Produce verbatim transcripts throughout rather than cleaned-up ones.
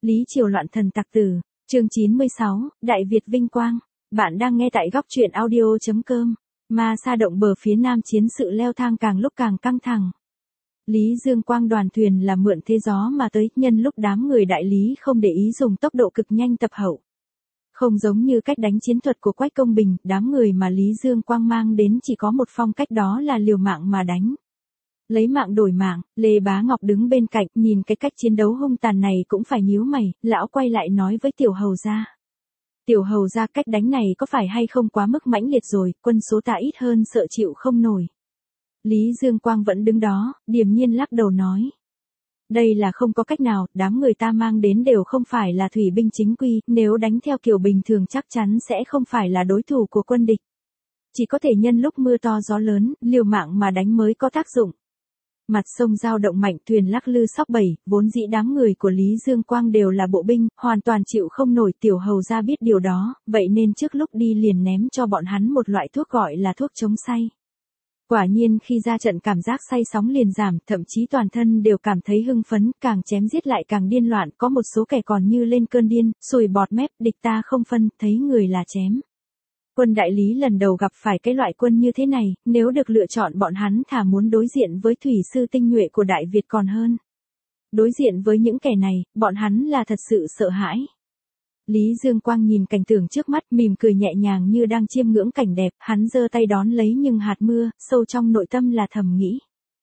Lý Triều loạn thần tặc tử, chương chín mươi sáu, Đại Việt vinh quang. Bạn đang nghe tại góc truyện audio chấm com. Ma Sa động bờ phía nam chiến sự leo thang càng lúc càng căng thẳng. Lý Dương Quang đoàn thuyền là mượn thế gió mà tới, nhân lúc đám người đại lý không để ý dùng tốc độ cực nhanh tập hậu. Không giống như cách đánh chiến thuật của Quách Công Bình, đám người mà Lý Dương Quang mang đến chỉ có một phong cách, đó là liều mạng mà đánh. Lấy mạng đổi mạng, Lê Bá Ngọc đứng bên cạnh, nhìn cái cách chiến đấu hung tàn này cũng phải nhíu mày, lão quay lại nói với Tiểu Hầu gia. Tiểu Hầu gia, cách đánh này có phải hay không quá mức mãnh liệt rồi, quân số ta ít hơn sợ chịu không nổi. Lý Dương Quang vẫn đứng đó, điềm nhiên lắc đầu nói. Đây là không có cách nào, đám người ta mang đến đều không phải là thủy binh chính quy, nếu đánh theo kiểu bình thường chắc chắn sẽ không phải là đối thủ của quân địch. Chỉ có thể nhân lúc mưa to gió lớn, liều mạng mà đánh mới có tác dụng. Mặt sông dao động mạnh, thuyền lắc lư sóc bẩy, vốn dĩ đám người của Lý Dương Quang đều là bộ binh, hoàn toàn chịu không nổi. Tiểu Hầu gia biết điều đó, vậy nên trước lúc đi liền ném cho bọn hắn một loại thuốc gọi là thuốc chống say. Quả nhiên khi ra trận cảm giác say sóng liền giảm, thậm chí toàn thân đều cảm thấy hưng phấn, càng chém giết lại càng điên loạn, có một số kẻ còn như lên cơn điên, sùi bọt mép, địch ta không phân, thấy người là chém. Quân đại lý lần đầu gặp phải cái loại quân như thế này, nếu được lựa chọn bọn hắn thà muốn đối diện với thủy sư tinh nhuệ của Đại Việt còn hơn. Đối diện với những kẻ này, bọn hắn là thật sự sợ hãi. Lý Dương Quang nhìn cảnh tượng trước mắt, mỉm cười nhẹ nhàng như đang chiêm ngưỡng cảnh đẹp, hắn giơ tay đón lấy nhưng hạt mưa, sâu trong nội tâm là thầm nghĩ.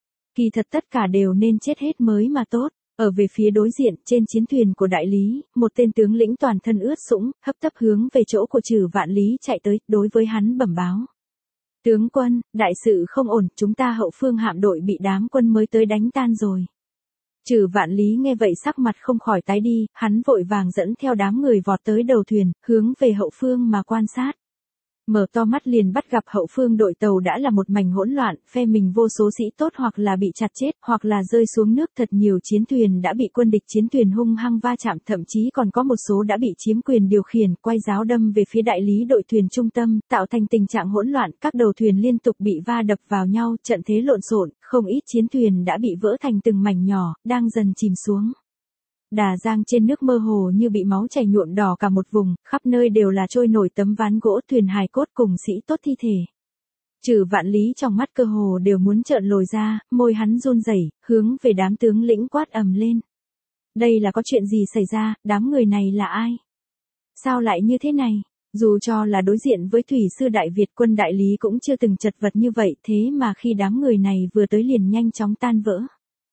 Kỳ thật tất cả đều nên chết hết mới mà tốt. Ở về phía đối diện, trên chiến thuyền của đại lý, một tên tướng lĩnh toàn thân ướt sũng, hấp tấp hướng về chỗ của Trử Vạn Lý chạy tới, đối với hắn bẩm báo. Tướng quân, đại sự không ổn, chúng ta hậu phương hạm đội bị đám quân mới tới đánh tan rồi. Trử Vạn Lý nghe vậy sắc mặt không khỏi tái đi, hắn vội vàng dẫn theo đám người vọt tới đầu thuyền, hướng về hậu phương mà quan sát. Mở to mắt liền bắt gặp hậu phương đội tàu đã là một mảnh hỗn loạn, phe mình vô số sĩ tốt hoặc là bị chặt chết, hoặc là rơi xuống nước, thật nhiều chiến thuyền đã bị quân địch chiến thuyền hung hăng va chạm, thậm chí còn có một số đã bị chiếm quyền điều khiển, quay giáo đâm về phía đại lý đội thuyền trung tâm, tạo thành tình trạng hỗn loạn, các đầu thuyền liên tục bị va đập vào nhau, trận thế lộn xộn, không ít chiến thuyền đã bị vỡ thành từng mảnh nhỏ, đang dần chìm xuống. Đà Giang trên nước mơ hồ như bị máu chảy nhuộm đỏ cả một vùng, khắp nơi đều là trôi nổi tấm ván gỗ, thuyền hài cốt cùng sĩ tốt thi thể. Trử Vạn Lý trong mắt cơ hồ đều muốn trợn lồi ra, môi hắn run rẩy, hướng về đám tướng lĩnh quát ầm lên. Đây là có chuyện gì xảy ra, đám người này là ai? Sao lại như thế này? Dù cho là đối diện với thủy sư Đại Việt, quân đại lý cũng chưa từng chật vật như vậy, thế mà khi đám người này vừa tới liền nhanh chóng tan vỡ.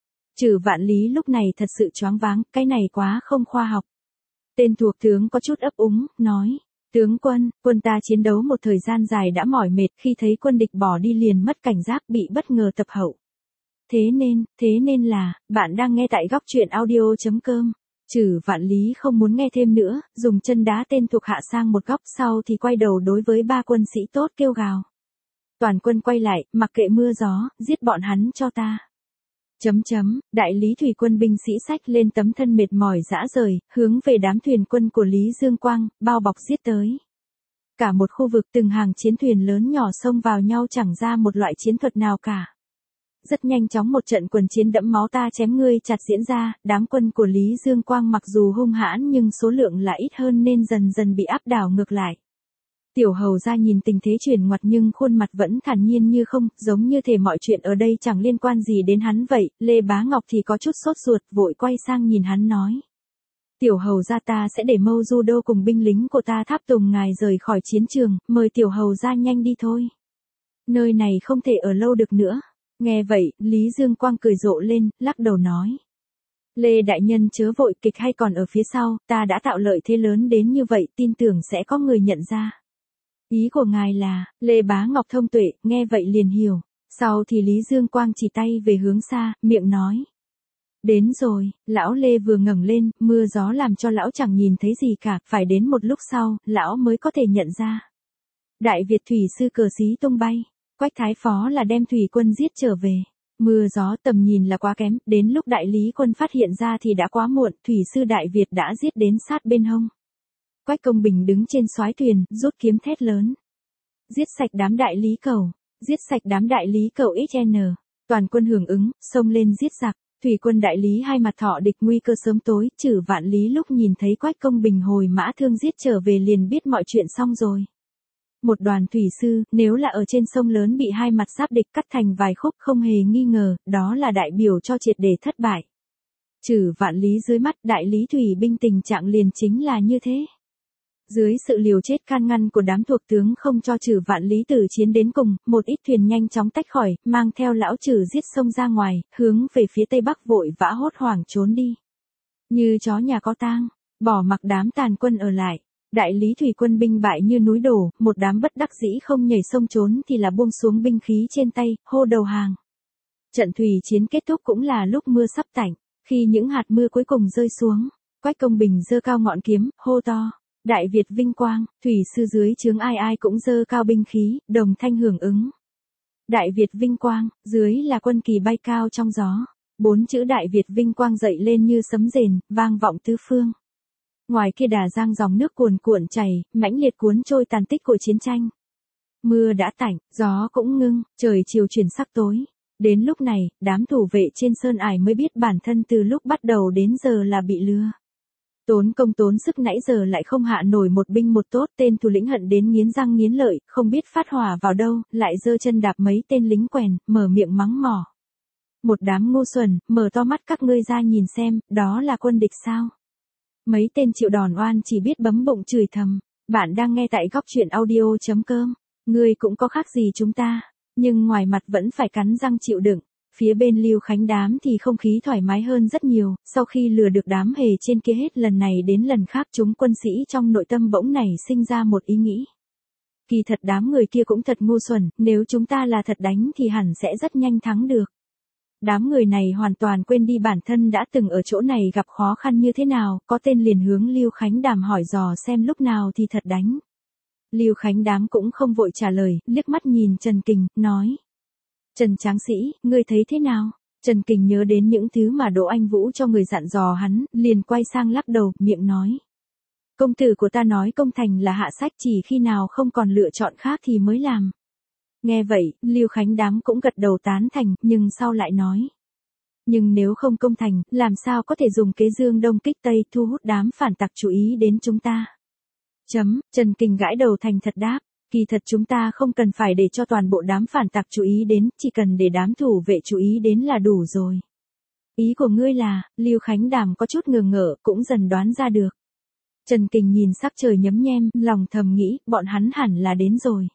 Trử Vạn Lý lúc này thật sự choáng váng, cái này quá không khoa học. Tên thuộc tướng có chút ấp úng, nói, tướng quân, quân ta chiến đấu một thời gian dài đã mỏi mệt, khi thấy quân địch bỏ đi liền mất cảnh giác, bị bất ngờ tập hậu. Thế nên, thế nên là, bạn đang nghe tại góc truyện audio chấm com. Trử Vạn Lý không muốn nghe thêm nữa, dùng chân đá tên thuộc hạ sang một góc, sau thì quay đầu đối với ba quân sĩ tốt kêu gào. Toàn quân quay lại, mặc kệ mưa gió, giết bọn hắn cho ta. Chấm chấm, đại lý thủy quân binh sĩ xách lên tấm thân mệt mỏi rã rời, hướng về đám thuyền quân của Lý Dương Quang, bao bọc giết tới. Cả một khu vực từng hàng chiến thuyền lớn nhỏ xông vào nhau chẳng ra một loại chiến thuật nào cả. Rất nhanh chóng một trận quần chiến đẫm máu ta chém ngươi chặt diễn ra, đám quân của Lý Dương Quang mặc dù hung hãn nhưng số lượng là ít hơn nên dần dần bị áp đảo ngược lại. Tiểu Hầu gia nhìn tình thế chuyển ngoặt nhưng khuôn mặt vẫn thản nhiên như không, giống như thể mọi chuyện ở đây chẳng liên quan gì đến hắn vậy. Lê Bá Ngọc thì có chút sốt ruột, vội quay sang nhìn hắn nói. Tiểu Hầu gia, ta sẽ để Mâu Du Đô cùng binh lính của ta tháp tùng ngài rời khỏi chiến trường, mời Tiểu Hầu gia nhanh đi thôi. Nơi này không thể ở lâu được nữa. Nghe vậy, Lý Dương Quang cười rộ lên, lắc đầu nói. Lê đại nhân chớ vội, kịch hay còn ở phía sau, ta đã tạo lợi thế lớn đến như vậy, tin tưởng sẽ có người nhận ra. Ý của ngài là, Lê Bá Ngọc thông tuệ, nghe vậy liền hiểu. Sau thì Lý Dương Quang chỉ tay về hướng xa, miệng nói. Đến rồi, lão Lê vừa ngẩng lên, mưa gió làm cho lão chẳng nhìn thấy gì cả, phải đến một lúc sau, lão mới có thể nhận ra. Đại Việt thủy sư cờ xí tung bay, Quách Thái Phó là đem thủy quân giết trở về. Mưa gió tầm nhìn là quá kém, đến lúc đại lý quân phát hiện ra thì đã quá muộn, thủy sư Đại Việt đã giết đến sát bên hông. Quách Công Bình đứng trên soái thuyền, rút kiếm thét lớn. Giết sạch đám đại lý cầu, giết sạch đám đại lý cầu ích en. Toàn quân hưởng ứng, xông lên giết giặc. Thủy quân đại lý hai mặt thọ địch nguy cơ sớm tối, Trử Vạn Lý lúc nhìn thấy Quách Công Bình hồi mã thương giết trở về liền biết mọi chuyện xong rồi. Một đoàn thủy sư, nếu là ở trên sông lớn bị hai mặt giáp địch cắt thành vài khúc không hề nghi ngờ, đó là đại biểu cho triệt để thất bại. Trử Vạn Lý dưới mắt đại lý thủy binh tình trạng liền chính là như thế. Dưới sự liều chết can ngăn của đám thuộc tướng không cho Trử Vạn Lý tử chiến đến cùng, một ít thuyền nhanh chóng tách khỏi, mang theo lão Trử giết sông ra ngoài, hướng về phía tây bắc vội vã hốt hoảng trốn đi. Như chó nhà có tang, bỏ mặc đám tàn quân ở lại. Đại lý thủy quân binh bại như núi đổ, một đám bất đắc dĩ không nhảy sông trốn thì là buông xuống binh khí trên tay, hô đầu hàng. Trận thủy chiến kết thúc cũng là lúc mưa sắp tạnh, khi những hạt mưa cuối cùng rơi xuống, Quách Công Bình giơ cao ngọn kiếm, hô to: Đại Việt vinh quang, thủy sư dưới trướng ai ai cũng giơ cao binh khí, đồng thanh hưởng ứng. Đại Việt vinh quang, dưới là quân kỳ bay cao trong gió. Bốn chữ Đại Việt vinh quang dậy lên như sấm rền, vang vọng tứ phương. Ngoài kia Đà Giang dòng nước cuồn cuộn chảy, mãnh liệt cuốn trôi tàn tích của chiến tranh. Mưa đã tạnh, gió cũng ngưng, trời chiều chuyển sắc tối. Đến lúc này, đám thủ vệ trên sơn ải mới biết bản thân từ lúc bắt đầu đến giờ là bị lừa. Tốn công tốn sức nãy giờ lại không hạ nổi một binh một tốt, tên thủ lĩnh hận đến nghiến răng nghiến lợi, không biết phát hỏa vào đâu, lại giơ chân đạp mấy tên lính quèn, mở miệng mắng mỏ. Một đám ngu xuẩn, mở to mắt các ngươi ra nhìn xem, đó là quân địch sao? Mấy tên chịu đòn oan chỉ biết bấm bụng chửi thầm. Bạn đang nghe tại góc truyện audio chấm com. Ngươi cũng có khác gì chúng ta, nhưng ngoài mặt vẫn phải cắn răng chịu đựng. Phía bên Lưu Khánh đám thì không khí thoải mái hơn rất nhiều, sau khi lừa được đám hề trên kia hết lần này đến lần khác chúng quân sĩ trong nội tâm bỗng nảy sinh ra một ý nghĩ. Kỳ thật đám người kia cũng thật ngu xuẩn, nếu chúng ta là thật đánh thì hẳn sẽ rất nhanh thắng được. Đám người này hoàn toàn quên đi bản thân đã từng ở chỗ này gặp khó khăn như thế nào, có tên liền hướng Lưu Khánh đàm hỏi dò xem lúc nào thì thật đánh. Lưu Khánh đám cũng không vội trả lời, liếc mắt nhìn Trần Kình, nói. Trần Tráng Sĩ, ngươi thấy thế nào? Trần Kình nhớ đến những thứ mà Đỗ Anh Vũ cho người dặn dò hắn, liền quay sang lắc đầu, miệng nói. Công tử của ta nói công thành là hạ sách, chỉ khi nào không còn lựa chọn khác thì mới làm. Nghe vậy, Lưu Khánh đám cũng gật đầu tán thành, nhưng sau lại nói. Nhưng nếu không công thành, làm sao có thể dùng kế dương đông kích tây thu hút đám phản tặc chú ý đến chúng ta? Chấm, Trần Kình gãi đầu thành thật đáp. Kỳ thật chúng ta không cần phải để cho toàn bộ đám phản tặc chú ý đến, chỉ cần để đám thủ vệ chú ý đến là đủ rồi. Ý của ngươi là, Lưu Khánh đàm có chút ngờ ngợ, cũng dần đoán ra được. Trần Kình nhìn sắc trời nhấm nhem, lòng thầm nghĩ, bọn hắn hẳn là đến rồi.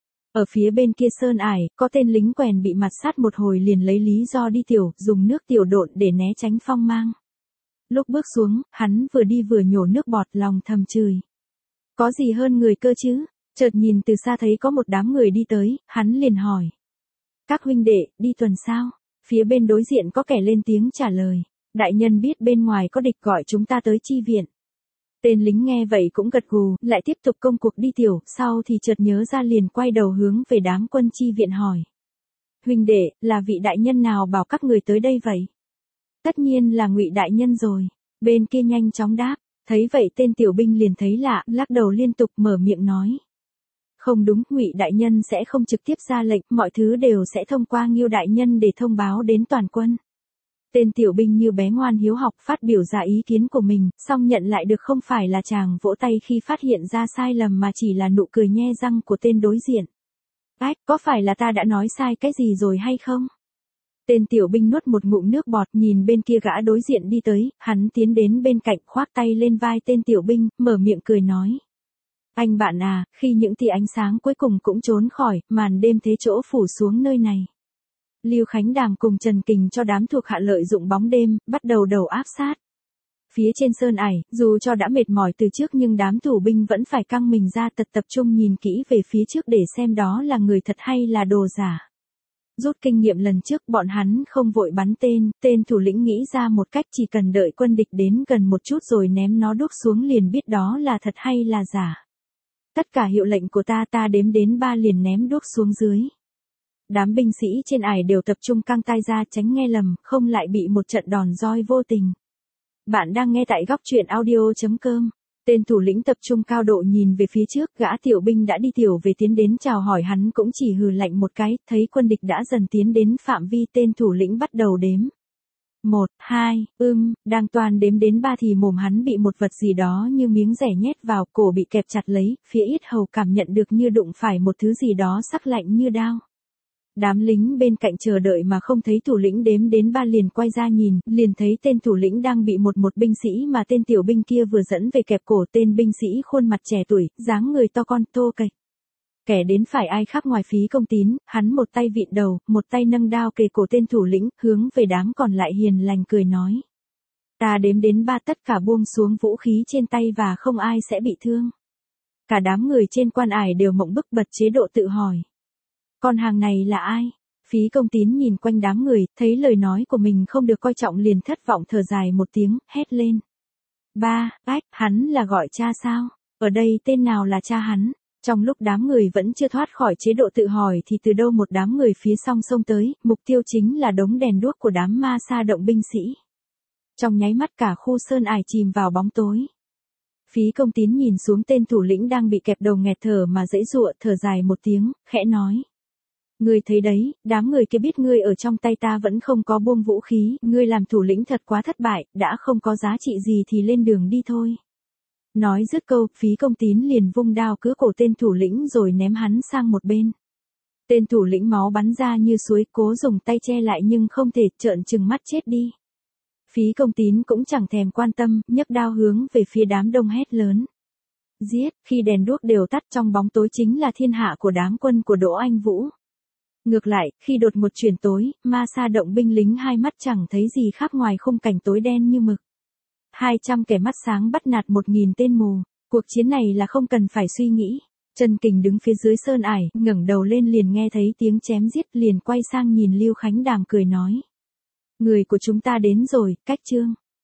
Ở phía bên kia sơn ải, có tên lính quèn bị mặt sát một hồi liền lấy lý do đi tiểu, dùng nước tiểu độn để né tránh phong mang. Lúc bước xuống, hắn vừa đi vừa nhổ nước bọt, lòng thầm chửi. Có gì hơn người cơ chứ? Chợt nhìn từ xa thấy có một đám người đi tới, hắn liền hỏi. Các huynh đệ, đi tuần sao? Phía bên đối diện có kẻ lên tiếng trả lời. Đại nhân biết bên ngoài có địch gọi chúng ta tới chi viện. Tên lính nghe vậy cũng gật gù, lại tiếp tục công cuộc đi tiểu, sau thì chợt nhớ ra liền quay đầu hướng về đám quân chi viện hỏi. Huynh đệ, là vị đại nhân nào bảo các người tới đây vậy? Tất nhiên là Ngụy đại nhân rồi. Bên kia nhanh chóng đáp, thấy vậy tên tiểu binh liền thấy lạ, lắc đầu liên tục mở miệng nói. Không đúng, Ngụy đại nhân sẽ không trực tiếp ra lệnh, mọi thứ đều sẽ thông qua Ngưu đại nhân để thông báo đến toàn quân. Tên tiểu binh như bé ngoan hiếu học phát biểu ra ý kiến của mình, song nhận lại được không phải là chàng vỗ tay khi phát hiện ra sai lầm mà chỉ là nụ cười nhe răng của tên đối diện. Ách, có phải là ta đã nói sai cái gì rồi hay không? Tên tiểu binh nuốt một ngụm nước bọt, nhìn bên kia gã đối diện đi tới, hắn tiến đến bên cạnh khoác tay lên vai tên tiểu binh, mở miệng cười nói. Anh bạn à, khi những tia ánh sáng cuối cùng cũng trốn khỏi, màn đêm thế chỗ phủ xuống nơi này. Lưu Khánh đàm cùng Trần Kình cho đám thuộc hạ lợi dụng bóng đêm, bắt đầu đầu áp sát. Phía trên sơn ải, dù cho đã mệt mỏi từ trước nhưng đám thủ binh vẫn phải căng mình ra tật tập trung nhìn kỹ về phía trước để xem đó là người thật hay là đồ giả. Rút kinh nghiệm lần trước bọn hắn không vội bắn tên, tên thủ lĩnh nghĩ ra một cách chỉ cần đợi quân địch đến gần một chút rồi ném nó đuốc xuống liền biết đó là thật hay là giả. Tất cả hiệu lệnh của ta ta đếm đến ba liền ném đuốc xuống dưới. Đám binh sĩ trên ải đều tập trung căng tai ra tránh nghe lầm, không lại bị một trận đòn roi vô tình. Bạn đang nghe tại góc truyện audio chấm com. Tên thủ lĩnh tập trung cao độ nhìn về phía trước, gã tiểu binh đã đi tiểu về tiến đến chào hỏi hắn cũng chỉ hừ lạnh một cái, thấy quân địch đã dần tiến đến phạm vi tên thủ lĩnh bắt đầu đếm. Một, hai, ưm, đang toan đếm đến ba thì mồm hắn bị một vật gì đó như miếng rẻ nhét vào, cổ bị kẹp chặt lấy, phía yết hầu cảm nhận được như đụng phải một thứ gì đó sắc lạnh như đao. Đám lính bên cạnh chờ đợi mà không thấy thủ lĩnh đếm đến ba liền quay ra nhìn, liền thấy tên thủ lĩnh đang bị một một binh sĩ mà tên tiểu binh kia vừa dẫn về kẹp cổ. Tên binh sĩ khuôn mặt trẻ tuổi, dáng người to con, thô kệch. Kẻ đến phải ai khác ngoài Phí Công Tín, hắn một tay vịn đầu, một tay nâng đao kề cổ tên thủ lĩnh, hướng về đám còn lại hiền lành cười nói. Ta đếm đến ba tất cả buông xuống vũ khí trên tay và không ai sẽ bị thương. Cả đám người trên quan ải đều mộng bức bật chế độ tự hỏi. Con hàng này là ai? Phí Công Tín nhìn quanh đám người, thấy lời nói của mình không được coi trọng liền thất vọng thở dài một tiếng, hét lên. Ba, ách, hắn là gọi cha sao? Ở đây tên nào là cha hắn? Trong lúc đám người vẫn chưa thoát khỏi chế độ tự hỏi thì từ đâu một đám người phía song sông tới, mục tiêu chính là đống đèn đuốc của đám ma sa động binh sĩ. Trong nháy mắt cả khu sơn ải chìm vào bóng tối. Phí Công Tín nhìn xuống tên thủ lĩnh đang bị kẹp đầu nghẹt thở mà giãy giụa, thở dài một tiếng, khẽ nói. Ngươi thấy đấy, đám người kia biết ngươi ở trong tay ta vẫn không có buông vũ khí, ngươi làm thủ lĩnh thật quá thất bại, đã không có giá trị gì thì lên đường đi thôi. Nói dứt câu, Phí Công Tín liền vung đao cứa cổ tên thủ lĩnh rồi ném hắn sang một bên. Tên thủ lĩnh máu bắn ra như suối, cố dùng tay che lại nhưng không thể, trợn trừng mắt chết đi. Phí Công Tín cũng chẳng thèm quan tâm, nhấc đao hướng về phía đám đông hét lớn. Giết, khi đèn đuốc đều tắt trong bóng tối chính là thiên hạ của đám quân của Đỗ Anh Vũ. Ngược lại, khi đột một chuyển tối, ma sa động binh lính hai mắt chẳng thấy gì khác ngoài khung cảnh tối đen như mực. Hai trăm kẻ mắt sáng bắt nạt một nghìn tên mù, cuộc chiến này là không cần phải suy nghĩ. Trần Kình đứng phía dưới sơn ải, ngẩng đầu lên liền nghe thấy tiếng chém giết, liền quay sang nhìn Lưu Khánh Đàm cười nói. Người của chúng ta đến rồi, Cách Trương.